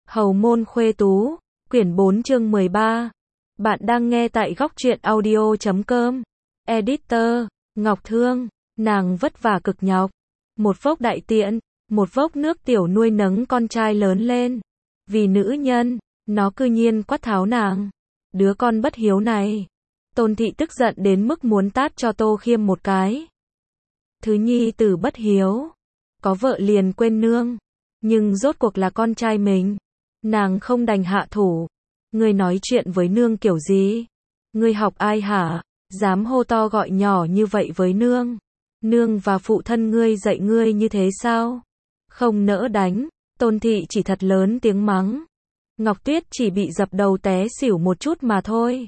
Hầu môn khuê tú, quyển 4 chương 13. Bạn đang nghe tại góc truyện audio.com. Editor, Ngọc Thương, nàng vất vả cực nhọc. Một vốc đại tiện, một vốc nước tiểu nuôi nấng con trai lớn lên. Vì nữ nhân, nó cư nhiên quát tháo nàng. Đứa con bất hiếu này. Tôn thị tức giận đến mức muốn tát cho Tô Khiêm một cái. Thứ nhi tử bất hiếu. Có vợ liền quên nương. Nhưng rốt cuộc là con trai mình. Nàng không đành hạ thủ. Ngươi nói chuyện với nương kiểu gì? Ngươi học ai hả? Dám hô to gọi nhỏ như vậy với nương. Nương và phụ thân ngươi dạy ngươi như thế sao? Không nỡ đánh. Tôn thị chỉ thật lớn tiếng mắng. Ngọc Tuyết chỉ bị dập đầu té xỉu một chút mà thôi.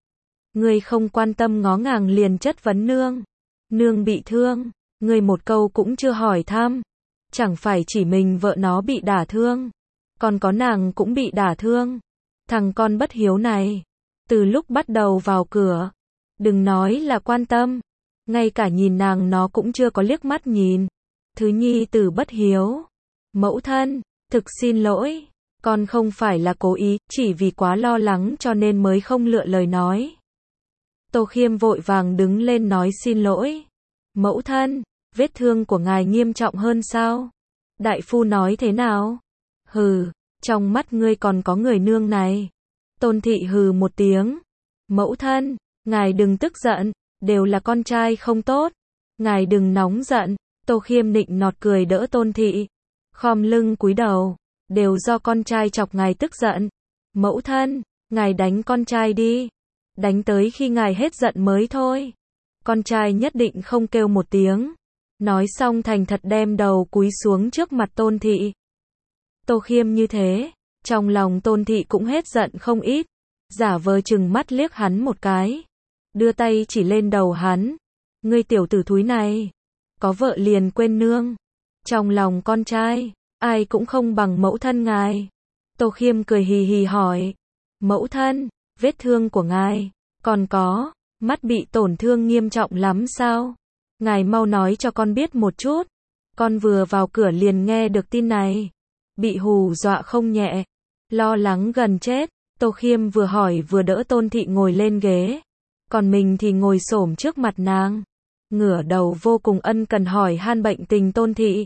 Ngươi không quan tâm ngó ngàng liền chất vấn nương. Nương bị thương, ngươi một câu cũng chưa hỏi thăm. Chẳng phải chỉ mình vợ nó bị đả thương, còn có nàng cũng bị đả thương. Thằng con bất hiếu này, từ lúc bắt đầu vào cửa, đừng nói là quan tâm, ngay cả nhìn nàng nó cũng chưa có liếc mắt nhìn. Thứ nhi tử bất hiếu. Mẫu thân, thực xin lỗi, con không phải là cố ý, chỉ vì quá lo lắng cho nên mới không lựa lời nói. Tô Khiêm vội vàng đứng lên nói xin lỗi. Mẫu thân, vết thương của ngài nghiêm trọng hơn sao? Đại phu nói thế nào? Hừ, trong mắt ngươi còn có người nương này. Tôn thị hừ một tiếng. Mẫu thân, ngài đừng tức giận, đều là con trai không tốt. Ngài đừng nóng giận. Tô Khiêm nịnh nọt cười đỡ Tôn thị. Khom lưng cúi đầu, đều do con trai chọc ngài tức giận. Mẫu thân, ngài đánh con trai đi. Đánh tới khi ngài hết giận mới thôi. Con trai nhất định không kêu một tiếng. Nói xong thành thật đem đầu cúi xuống trước mặt Tôn thị. Tô Khiêm như thế, trong lòng Tôn thị cũng hết giận không ít, giả vờ chừng mắt liếc hắn một cái, đưa tay chỉ lên đầu hắn. Ngươi tiểu tử thúi này, có vợ liền quên nương. Trong lòng con trai, ai cũng không bằng mẫu thân ngài. Tô Khiêm cười hì hì hỏi, mẫu thân, vết thương của ngài, còn có, mắt bị tổn thương nghiêm trọng lắm sao? Ngài mau nói cho con biết một chút. Con vừa vào cửa liền nghe được tin này. Bị hù dọa không nhẹ. Lo lắng gần chết. Tô Khiêm vừa hỏi vừa đỡ Tôn thị ngồi lên ghế. Còn mình thì ngồi xổm trước mặt nàng. Ngửa đầu vô cùng ân cần hỏi han bệnh tình Tôn thị.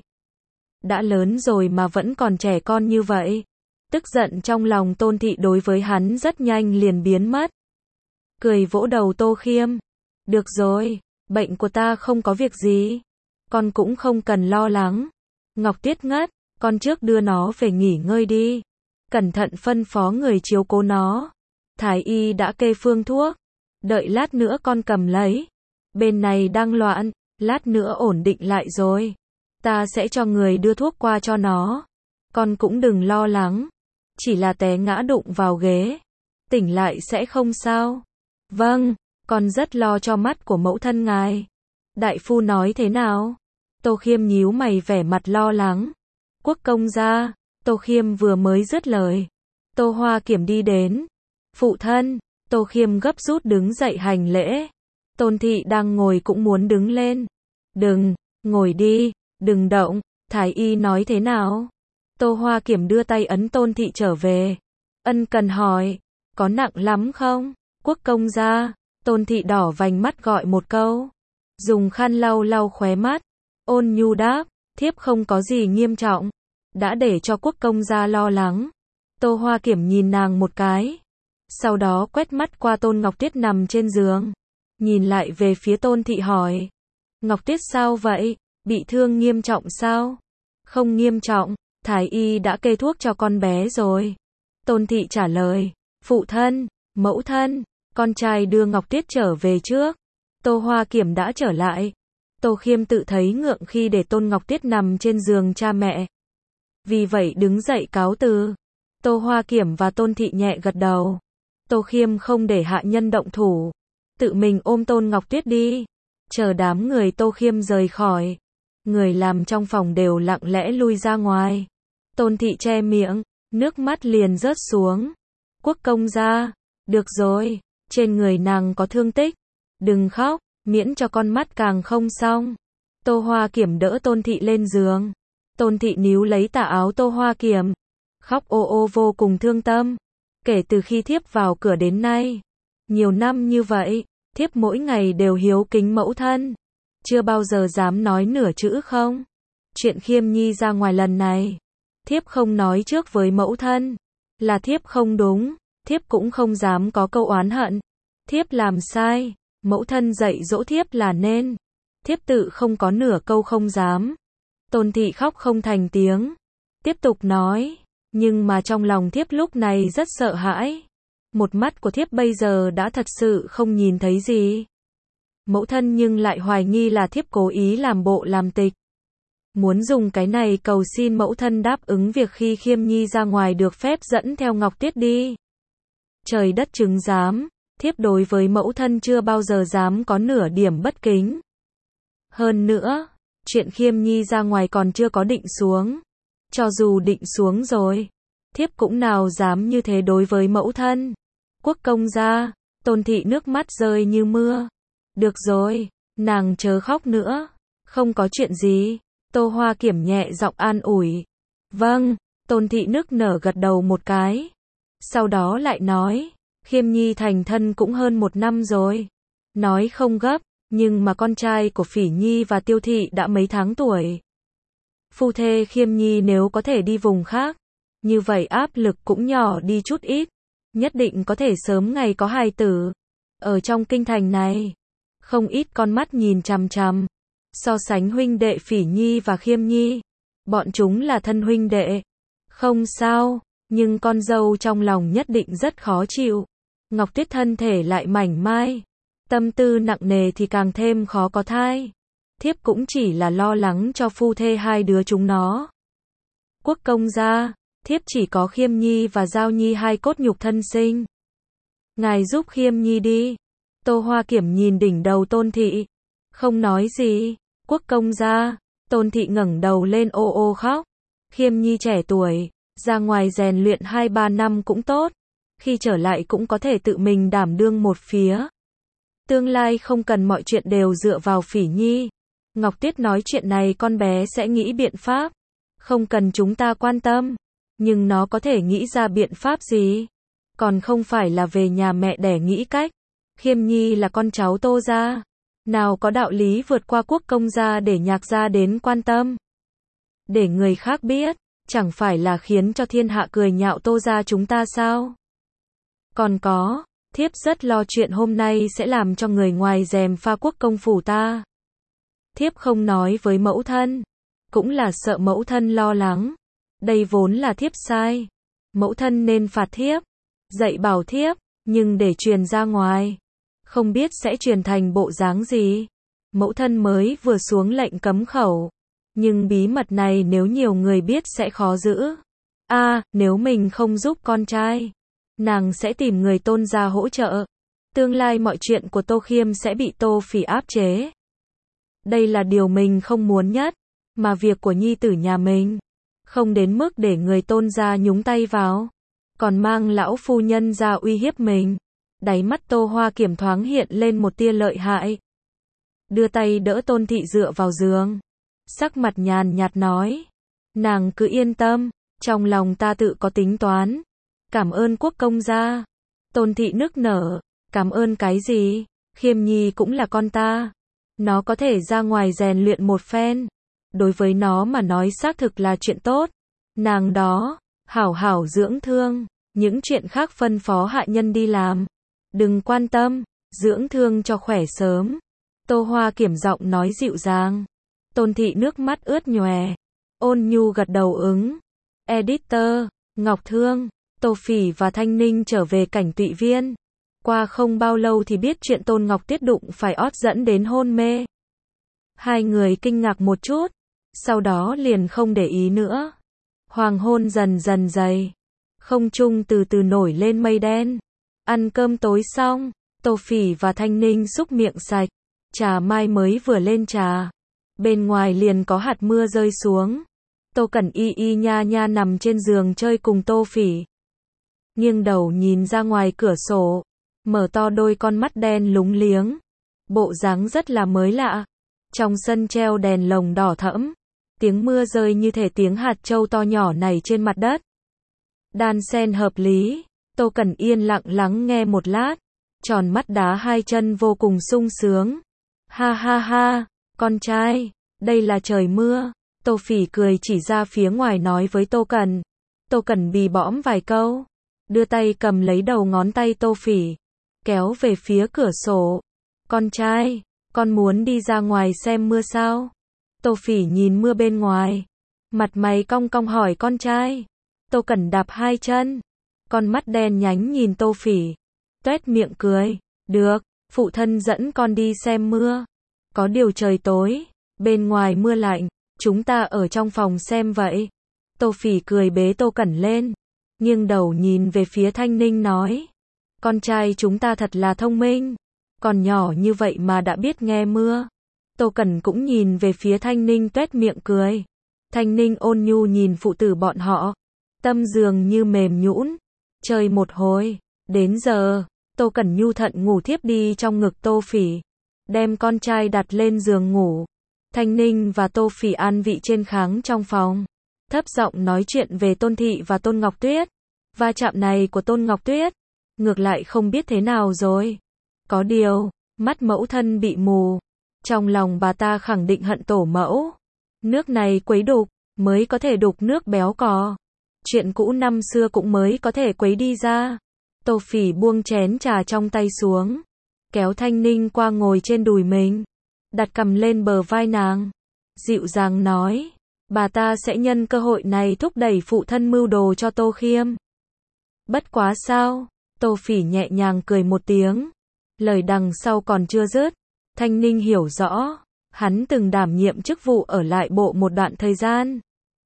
Đã lớn rồi mà vẫn còn trẻ con như vậy. Tức giận trong lòng Tôn thị đối với hắn rất nhanh liền biến mất. Cười vỗ đầu Tô Khiêm. Được rồi. Bệnh của ta không có việc gì. Con cũng không cần lo lắng. Ngọc Tuyết ngất, con trước đưa nó về nghỉ ngơi đi. Cẩn thận phân phó người chiếu cố nó. Thái y đã kê phương thuốc. Đợi lát nữa con cầm lấy. Bên này đang loạn, lát nữa ổn định lại rồi. Ta sẽ cho người đưa thuốc qua cho nó. Con cũng đừng lo lắng. Chỉ là té ngã đụng vào ghế. Tỉnh lại sẽ không sao. Vâng. Con rất lo cho mắt của mẫu thân ngài. Đại phu nói thế nào? Tô Khiêm nhíu mày vẻ mặt lo lắng. Quốc công gia. Tô Khiêm vừa mới dứt lời. Tô Hoa Kiểm đi đến. Phụ thân. Tô Khiêm gấp rút đứng dậy hành lễ. Tôn thị đang ngồi cũng muốn đứng lên. Đừng, ngồi đi, đừng động. Thái y nói thế nào? Tô Hoa Kiểm đưa tay ấn Tôn thị trở về. Ân cần hỏi. Có nặng lắm không? Quốc công gia. Tôn thị đỏ vành mắt gọi một câu. Dùng khăn lau lau khóe mắt. Ôn nhu đáp, thiếp không có gì nghiêm trọng. Đã để cho quốc công gia lo lắng. Tô Hoa Kiểm nhìn nàng một cái. Sau đó quét mắt qua Tôn Ngọc Tuyết nằm trên giường. Nhìn lại về phía Tôn thị hỏi. Ngọc Tuyết sao vậy? Bị thương nghiêm trọng sao? Không nghiêm trọng, Thái y đã kê thuốc cho con bé rồi. Tôn thị trả lời. Phụ thân, mẫu thân. Con trai đưa Ngọc Tuyết trở về trước. Tô Hoa Kiểm đã trở lại. Tô Khiêm tự thấy ngượng khi để Tôn Ngọc Tuyết nằm trên giường cha mẹ. Vì vậy đứng dậy cáo từ. Tô Hoa Kiểm và Tôn thị nhẹ gật đầu. Tô Khiêm không để hạ nhân động thủ. Tự mình ôm Tôn Ngọc Tuyết đi. Chờ đám người Tô Khiêm rời khỏi. Người làm trong phòng đều lặng lẽ lui ra ngoài. Tôn thị che miệng, nước mắt liền rớt xuống. Quốc công gia. Được rồi. Trên người nàng có thương tích. Đừng khóc, miễn cho con mắt càng không xong. Tô Hoa Kiểm đỡ Tôn thị lên giường. Tôn thị níu lấy tà áo Tô Hoa Kiểm. khóc ô ô vô cùng thương tâm. Kể từ khi thiếp vào cửa đến nay, nhiều năm như vậy, thiếp mỗi ngày đều hiếu kính mẫu thân, chưa bao giờ dám nói nửa chữ không. Chuyện Khiêm Nhi ra ngoài lần này, thiếp không nói trước với mẫu thân, là thiếp không đúng, thiếp cũng không dám có câu oán hận. Thiếp làm sai, mẫu thân dạy dỗ thiếp là nên, thiếp tự không có nửa câu không dám. Tôn thị khóc không thành tiếng, tiếp tục nói, nhưng mà trong lòng thiếp lúc này rất sợ hãi. Một mắt của thiếp bây giờ đã thật sự không nhìn thấy gì. Mẫu thân nhưng lại hoài nghi là thiếp cố ý làm bộ làm tịch. Muốn dùng cái này cầu xin mẫu thân đáp ứng việc khi Khiêm Nhi ra ngoài được phép dẫn theo Ngọc Tuyết đi. Trời đất chứng giám, thiếp đối với mẫu thân chưa bao giờ dám có nửa điểm bất kính. Hơn nữa, chuyện Khiêm Nhi ra ngoài còn chưa có định xuống. Cho dù định xuống rồi, thiếp cũng nào dám như thế đối với mẫu thân. Quốc công gia, Tôn thị nước mắt rơi như mưa. Được rồi, nàng chớ khóc nữa, không có chuyện gì. Tô Hoa Kiểm nhẹ giọng an ủi. Vâng, Tôn thị nức nở gật đầu một cái. Sau đó lại nói, Khiêm Nhi thành thân cũng hơn 1 năm rồi. Nói không gấp, nhưng mà con trai của Phỉ Nhi và Tiêu thị đã mấy tháng tuổi. Phu thê Khiêm Nhi nếu có thể đi vùng khác, như vậy áp lực cũng nhỏ đi chút ít, nhất định có thể sớm ngày có hài tử. Ở trong kinh thành này, không ít con mắt nhìn chằm chằm, so sánh huynh đệ Phỉ Nhi và Khiêm Nhi, bọn chúng là thân huynh đệ. Không sao, nhưng con dâu trong lòng nhất định rất khó chịu. Ngọc Tuyết thân thể lại mảnh mai, tâm tư nặng nề thì càng thêm khó có thai. Thiếp cũng chỉ là lo lắng cho phu thê hai đứa chúng nó. Quốc công gia, thiếp chỉ có Khiêm Nhi và Giao Nhi hai cốt nhục thân sinh. Ngài giúp Khiêm Nhi đi. Tô Hoa Kiểm nhìn đỉnh đầu Tôn thị, không nói gì. Quốc công gia, Tôn thị ngẩng đầu lên ô ô khóc. Khiêm Nhi trẻ tuổi, ra ngoài rèn luyện 2-3 năm cũng tốt, khi trở lại cũng có thể tự mình đảm đương một phía. Tương lai không cần mọi chuyện đều dựa vào Phỉ Nhi. Ngọc Tuyết nói chuyện này con bé sẽ nghĩ biện pháp, không cần chúng ta quan tâm, nhưng nó có thể nghĩ ra biện pháp gì? Còn không phải là về nhà mẹ đẻ nghĩ cách. Khiêm Nhi là con cháu Tô gia, nào có đạo lý vượt qua quốc công gia để Nhạc gia đến quan tâm. Để người khác biết, chẳng phải là khiến cho thiên hạ cười nhạo Tô gia chúng ta sao? Còn có, thiếp rất lo chuyện hôm nay sẽ làm cho người ngoài gièm pha quốc công phủ ta. Thiếp không nói với mẫu thân, cũng là sợ mẫu thân lo lắng. Đây vốn là thiếp sai, mẫu thân nên phạt thiếp, dạy bảo thiếp, nhưng để truyền ra ngoài, không biết sẽ truyền thành bộ dáng gì. Mẫu thân mới vừa xuống lệnh cấm khẩu, nhưng bí mật này nếu nhiều người biết sẽ khó giữ. Nếu mình không giúp con trai, nàng sẽ tìm người Tôn gia hỗ trợ. Tương lai mọi chuyện của Tô Khiêm sẽ bị Tô Phỉ áp chế. Đây là điều mình không muốn nhất, mà việc của nhi tử nhà mình, không đến mức để người Tôn gia nhúng tay vào, còn mang lão phu nhân ra uy hiếp mình. Đáy mắt Tô Hoa Kiểm thoáng hiện lên một tia lợi hại. Đưa tay đỡ Tôn thị dựa vào giường, sắc mặt nhàn nhạt nói, nàng cứ yên tâm, trong lòng ta tự có tính toán. Cảm ơn quốc công gia. Tôn thị nức nở, cảm ơn cái gì? Khiêm Nhi cũng là con ta, nó có thể ra ngoài rèn luyện một phen, đối với nó mà nói xác thực là chuyện tốt. Nàng đó, hảo hảo dưỡng thương, những chuyện khác phân phó hạ nhân đi làm, đừng quan tâm, dưỡng thương cho khỏe sớm. Tô Hoa Kiểm giọng nói dịu dàng. Tôn thị nước mắt ướt nhòe, ôn nhu gật đầu ứng. Editor, Ngọc Thương, Tô Phỉ và Thanh Ninh trở về cảnh Tụy Viên. Qua không bao lâu thì biết chuyện Tôn Ngọc Tuyết đụng phải ót dẫn đến hôn mê. Hai người kinh ngạc một chút, sau đó liền không để ý nữa. Hoàng hôn dần dần dày, không trung từ từ nổi lên mây đen. Ăn cơm tối xong, Tô Phỉ và Thanh Ninh xúc miệng sạch, trà mai mới vừa lên trà, bên ngoài liền có hạt mưa rơi xuống. Tô Cẩn y nha nha nằm trên giường chơi cùng Tô Phỉ, nghiêng đầu nhìn ra ngoài cửa sổ, mở to đôi con mắt đen lúng liếng, bộ dáng rất là mới lạ. Trong sân treo đèn lồng đỏ thẫm, tiếng mưa rơi như thể tiếng hạt châu to nhỏ này trên mặt đất. đan xen hợp lý. Tô Cẩn yên lặng lắng nghe một lát, tròn mắt đá hai chân vô cùng sung sướng. Ha ha ha, con trai, đây là trời mưa. Tô Phỉ cười chỉ ra phía ngoài nói với Tô Cẩn. Tô Cẩn bì bõm vài câu, đưa tay cầm lấy đầu ngón tay Tô Phỉ, kéo về phía cửa sổ. Con trai, con muốn đi ra ngoài xem mưa sao? Tô Phỉ nhìn mưa bên ngoài, mặt mày cong cong hỏi con trai. Tô Cẩn đạp hai chân, con mắt đen nhánh nhìn Tô Phỉ, tuét miệng cười. Được, phụ thân dẫn con đi xem mưa. Có điều trời tối, bên ngoài mưa lạnh, chúng ta ở trong phòng xem vậy. Tô Phỉ cười bế Tô Cẩn lên, nghiêng đầu nhìn về phía Thanh Ninh nói. Con trai chúng ta thật là thông minh, còn nhỏ như vậy mà đã biết nghe mưa. Tô Cẩn cũng nhìn về phía Thanh Ninh tuét miệng cười. Thanh Ninh ôn nhu nhìn phụ tử bọn họ, tâm dường như mềm nhũn. Chơi một hồi, đến giờ, Tô Cẩn nhu thận ngủ thiếp đi trong ngực Tô Phỉ, đem con trai đặt lên giường ngủ. Thanh Ninh và Tô Phỉ an vị trên kháng trong phòng, thấp giọng nói chuyện về Tôn Thị và Tôn Ngọc Tuyết. Va chạm này của Tôn Ngọc Tuyết, ngược lại không biết thế nào rồi. Có điều, mắt mẫu thân bị mù, trong lòng bà ta khẳng định hận tổ mẫu. Nước này quấy đục, mới có thể đục nước béo cò. Chuyện cũ năm xưa cũng mới có thể quấy đi ra. Tô Phỉ buông chén trà trong tay xuống, kéo Thanh Ninh qua ngồi trên đùi mình, đặt cằm lên bờ vai nàng, dịu dàng nói, bà ta sẽ nhân cơ hội này thúc đẩy phụ thân mưu đồ cho Tô Khiêm. Bất quá sao? Tô Phỉ nhẹ nhàng cười một tiếng, lời đằng sau còn chưa dứt. Thanh Ninh hiểu rõ, hắn từng đảm nhiệm chức vụ ở lại bộ một đoạn thời gian,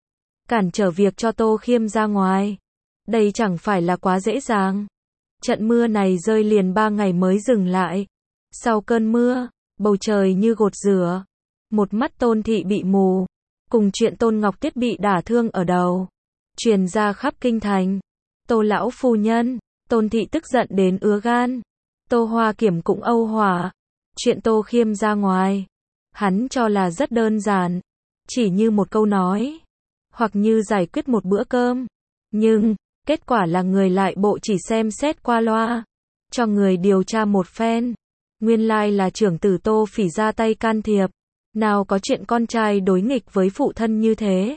cản trở việc cho Tô Khiêm ra ngoài. Đây chẳng phải là quá dễ dàng. Trận mưa này rơi liền 3 ngày mới dừng lại. Sau cơn mưa, bầu trời như gột rửa. Một mắt Tôn Thị bị mù, cùng chuyện Tôn Ngọc Tuyết bị đả thương ở đầu, truyền ra khắp kinh thành. Tô lão phu nhân, Tôn Thị tức giận đến ứa gan. Tô Hoa Kiểm cũng âu hỏa. Chuyện Tô Khiêm ra ngoài, hắn cho là rất đơn giản, chỉ như một câu nói, hoặc như giải quyết một bữa cơm. Nhưng, kết quả là người lại bộ chỉ xem xét qua loa, cho người điều tra một phen. Nguyên lai là trưởng tử Tô Phỉ ra tay can thiệp. Nào có chuyện con trai đối nghịch với phụ thân như thế.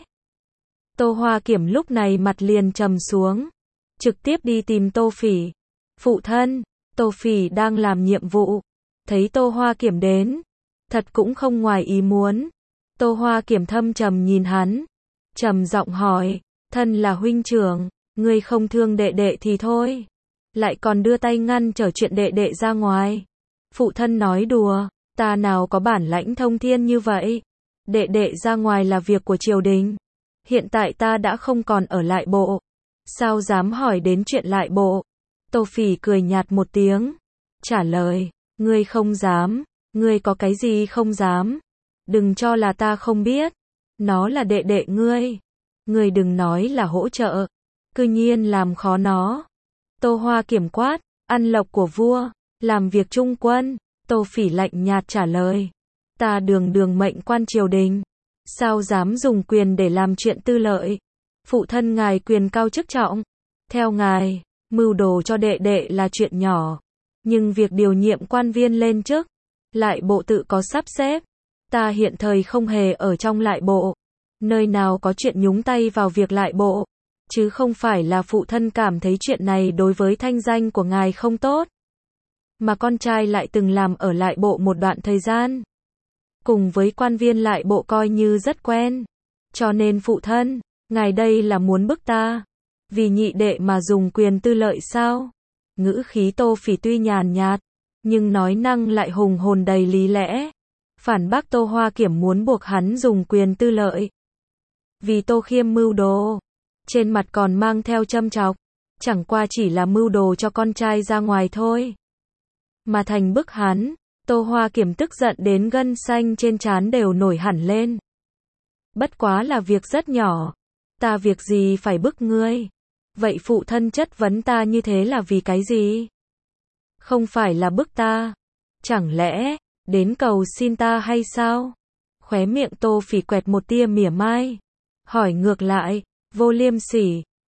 Tô Hoa Kiểm lúc này mặt liền trầm xuống, trực tiếp đi tìm Tô Phỉ. Phụ thân, Tô Phỉ đang làm nhiệm vụ, thấy Tô Hoa Kiểm đến, thật cũng không ngoài ý muốn. Tô Hoa Kiểm thâm trầm nhìn hắn, trầm giọng hỏi, thân là huynh trưởng, ngươi không thương đệ đệ thì thôi, lại còn đưa tay ngăn trở chuyện đệ đệ ra ngoài. Phụ thân nói đùa, ta nào có bản lãnh thông thiên như vậy. Đệ đệ ra ngoài là việc của triều đình. Hiện tại ta đã không còn ở lại bộ, sao dám hỏi đến chuyện lại bộ. Tô Phỉ cười nhạt một tiếng, trả lời, ngươi không dám, ngươi có cái gì không dám. Đừng cho là ta không biết, nó là đệ đệ ngươi. Ngươi đừng nói là hỗ trợ, cư nhiên làm khó nó. Tô Hoa Kiểm quát, ăn lộc của vua, làm việc trung quân. Tô Phỉ lạnh nhạt trả lời, ta đường đường mệnh quan triều đình, sao dám dùng quyền để làm chuyện tư lợi. Phụ thân ngài quyền cao chức trọng, theo ngài, mưu đồ cho đệ đệ là chuyện nhỏ, nhưng việc điều nhiệm quan viên lên chức, lại bộ tự có sắp xếp. Ta hiện thời không hề ở trong lại bộ, nơi nào có chuyện nhúng tay vào việc lại bộ, chứ không phải là phụ thân cảm thấy chuyện này đối với thanh danh của ngài không tốt. Mà con trai lại từng làm ở lại bộ một đoạn thời gian, cùng với quan viên lại bộ coi như rất quen. Cho nên phụ thân, ngài đây là muốn bức ta, vì nhị đệ mà dùng quyền tư lợi sao? Ngữ khí Tô Phỉ tuy nhàn nhạt, nhưng nói năng lại hùng hồn đầy lý lẽ. Phản bác Tô Hoa Kiểm muốn buộc hắn dùng quyền tư lợi. Vì Tô Khiêm mưu đồ, trên mặt còn mang theo châm chọc, chẳng qua chỉ là mưu đồ cho con trai ra ngoài thôi. Mà thành bức hắn, Tô Hoa Kiểm tức giận đến gân xanh trên trán đều nổi hẳn lên. Bất quá là việc rất nhỏ, ta việc gì phải bức ngươi? Vậy phụ thân chất vấn ta như thế là vì cái gì? Không phải là bức ta, chẳng lẽ đến cầu xin ta hay sao? Khóe miệng Tô Phỉ quẹt một tia mỉa mai, hỏi ngược lại, vô liêm sỉ,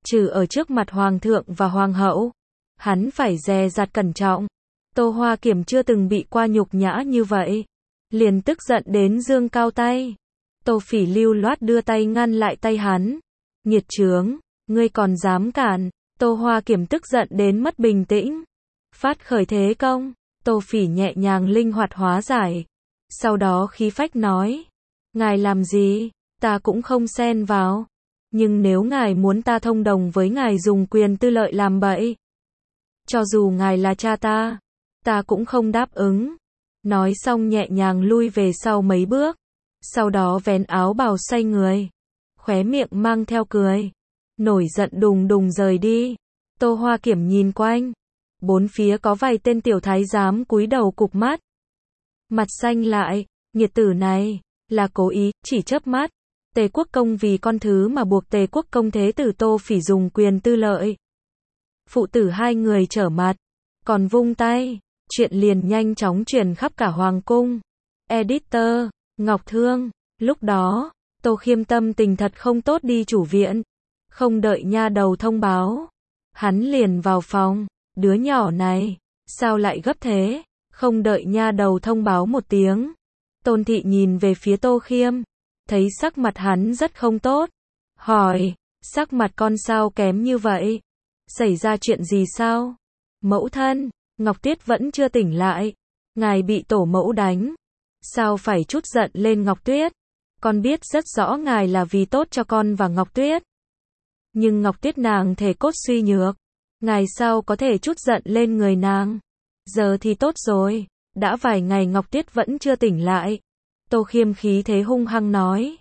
Trừ ở trước mặt hoàng thượng và hoàng hậu, hắn phải dè dặt cẩn trọng. Tô Hoa Kiểm chưa từng bị qua nhục nhã như vậy, liền tức giận đến giương cao tay. Tô Phỉ lưu loát đưa tay ngăn lại tay hắn. Nghiệt chướng, ngươi còn dám cản? Tô Hoa Kiểm tức giận đến mất bình tĩnh. Phát khởi thế công, Tô Phỉ nhẹ nhàng linh hoạt hóa giải. Sau đó khí phách nói, ngài làm gì, ta cũng không xen vào. Nhưng nếu ngài muốn ta thông đồng với ngài dùng quyền tư lợi làm bậy, cho dù ngài là cha ta cũng không đáp ứng. Nói xong nhẹ nhàng lui về sau mấy bước, sau đó vén áo bào xoay người, khóe miệng mang theo cười, nổi giận đùng đùng rời đi. Tô Hoa Kiểm nhìn quanh, bốn phía có vài tên tiểu thái giám cúi đầu cụp mắt, mặt xanh lại, nghiệt tử này là cố ý, chỉ chớp mắt. Tề Quốc Công vì con thứ mà buộc Tề Quốc Công thế tử Tô Phỉ dùng quyền tư lợi. Phụ tử hai người trở mặt, còn vung tay, chuyện liền nhanh chóng truyền khắp cả hoàng cung. Editor, Ngọc Thương, lúc đó, Tô Khiêm tâm tình thật không tốt đi chủ viện, không đợi nha đầu thông báo, hắn liền vào phòng, đứa nhỏ này, sao lại gấp thế, không đợi nha đầu thông báo một tiếng. Tôn Thị nhìn về phía Tô Khiêm, thấy sắc mặt hắn rất không tốt, hỏi, sắc mặt con sao kém như vậy? Xảy ra chuyện gì sao? Mẫu thân, Ngọc Tuyết vẫn chưa tỉnh lại, ngài bị tổ mẫu đánh, sao phải trút giận lên Ngọc Tuyết? Con biết rất rõ ngài là vì tốt cho con và Ngọc Tuyết. Nhưng Ngọc Tuyết nàng thể cốt suy nhược, ngài sao có thể trút giận lên người nàng? Giờ thì tốt rồi, đã vài ngày Ngọc Tuyết vẫn chưa tỉnh lại. Tô Khiêm khí thế hung hăng nói,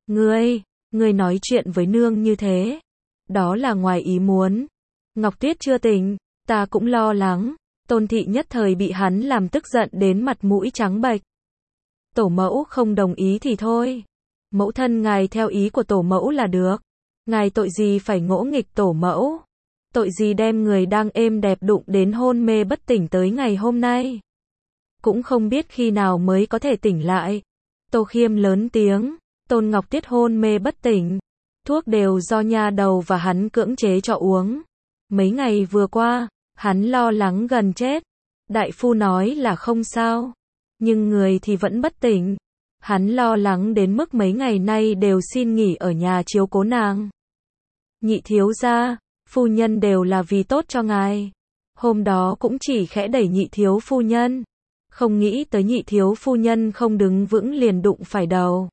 ngươi nói chuyện với nương như thế, đó là ngoài ý muốn. Ngọc Tuyết chưa tỉnh, ta cũng lo lắng. Tôn Thị nhất thời bị hắn làm tức giận đến mặt mũi trắng bệch. Tổ mẫu không đồng ý thì thôi, mẫu thân ngài theo ý của tổ mẫu là được. Ngài tội gì phải ngỗ nghịch tổ mẫu? Tội gì đem người đang êm đẹp đụng đến hôn mê bất tỉnh tới ngày hôm nay? Cũng không biết khi nào mới có thể tỉnh lại. Tô Khiêm lớn tiếng, Tôn Ngọc Tuyết hôn mê bất tỉnh, thuốc đều do nha đầu và hắn cưỡng chế cho uống. Mấy ngày vừa qua, hắn lo lắng gần chết. Đại phu nói là không sao, nhưng người thì vẫn bất tỉnh. Hắn lo lắng đến mức mấy ngày nay đều xin nghỉ ở nhà chiếu cố nàng. Nhị thiếu gia, phu nhân đều là vì tốt cho ngài. Hôm đó cũng chỉ khẽ đẩy nhị thiếu phu nhân, không nghĩ tới nhị thiếu phu nhân không đứng vững liền đụng phải đầu.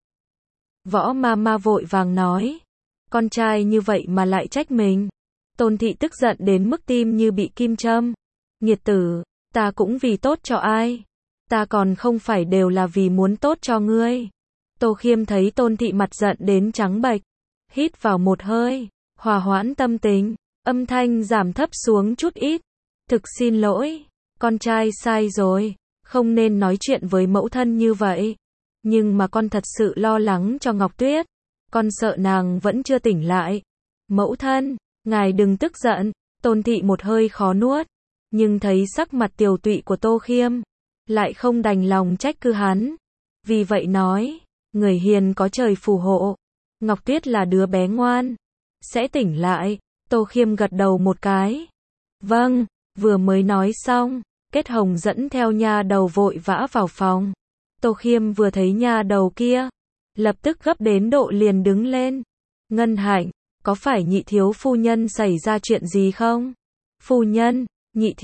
Võ ma vội vàng nói, con trai như vậy mà lại trách mình. Tôn Thị tức giận đến mức tim như bị kim châm. Nghiệt tử, ta cũng vì tốt cho ai? Ta còn không phải đều là vì muốn tốt cho ngươi. Tô Khiêm thấy Tôn Thị mặt giận đến trắng bệch, hít vào một hơi, hòa hoãn tâm tình, âm thanh giảm thấp xuống chút ít. Thực xin lỗi, con trai sai rồi, không nên nói chuyện với mẫu thân như vậy. Nhưng mà con thật sự lo lắng cho Ngọc Tuyết, con sợ nàng vẫn chưa tỉnh lại. Mẫu thân, ngài đừng tức giận. Tôn Thị một hơi khó nuốt, nhưng thấy sắc mặt tiều tụy của Tô Khiêm, lại không đành lòng trách cứ hắn. Vì vậy nói, người hiền có trời phù hộ, Ngọc Tuyết là đứa bé ngoan, sẽ tỉnh lại. Tô Khiêm gật đầu một cái. Vâng, vừa mới nói xong, Kết Hồng dẫn theo nha đầu vội vã vào phòng. Tô Khiêm vừa thấy nha đầu kia, lập tức gấp đến độ liền đứng lên. Ngân Hạnh, có phải nhị thiếu phu nhân xảy ra chuyện gì không? Phu nhân, nhị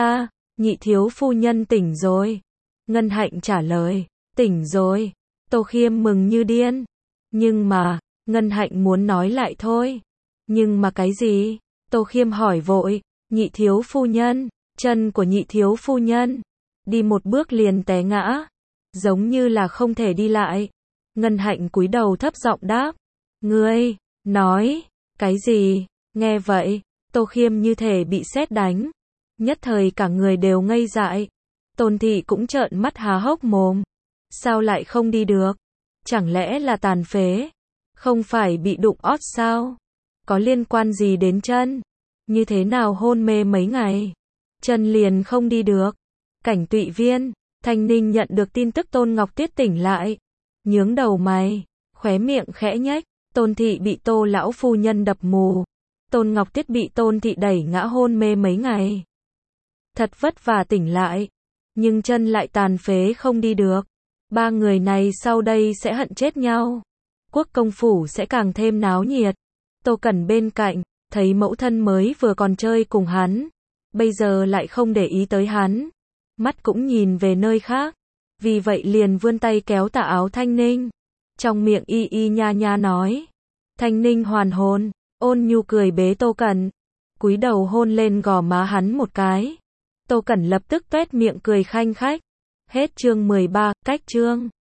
thiếu phu nhân tỉnh rồi. Ngân Hạnh trả lời, tỉnh rồi. Tô Khiêm mừng như điên. Nhưng mà, Ngân Hạnh muốn nói lại thôi. Nhưng mà cái gì? Tô Khiêm hỏi vội, nhị thiếu phu nhân, chân của nhị thiếu phu nhân, đi một bước liền té ngã, giống như là không thể đi lại. Ngân Hạnh cúi đầu thấp giọng đáp, ngươi, nói, cái gì? Nghe vậy, Tô Khiêm như thể bị sét đánh, nhất thời cả người đều ngây dại. Tôn Thị cũng trợn mắt há hốc mồm, sao lại không đi được? Chẳng lẽ là tàn phế? Không phải bị đụng ót sao? Có liên quan gì đến chân? Như thế nào hôn mê mấy ngày, chân liền không đi được? Cảnh Tụy Viên, Thanh Ninh nhận được tin tức Tôn Ngọc Tuyết tỉnh lại, nhướng đầu mày, khóe miệng khẽ nhếch. Tôn Thị bị Tô lão phu nhân đập mù, Tôn Ngọc Tiết bị Tôn Thị đẩy ngã hôn mê mấy ngày. Thật vất vả tỉnh lại, nhưng chân lại tàn phế không đi được. Ba người này sau đây sẽ hận chết nhau. Quốc công phủ sẽ càng thêm náo nhiệt. Tô Cẩn bên cạnh, thấy mẫu thân mới vừa còn chơi cùng hắn, bây giờ lại không để ý tới hắn. Mắt cũng nhìn về nơi khác. Vì vậy liền vươn tay kéo tà áo Thanh Ninh. Trong miệng y y nha nha nói. Thanh Ninh hoàn hồn, ôn nhu cười bế Tô Cẩn. Cúi đầu hôn lên gò má hắn một cái. Tô Cẩn lập tức tuét miệng cười khanh khách. Hết chương 13, cách chương.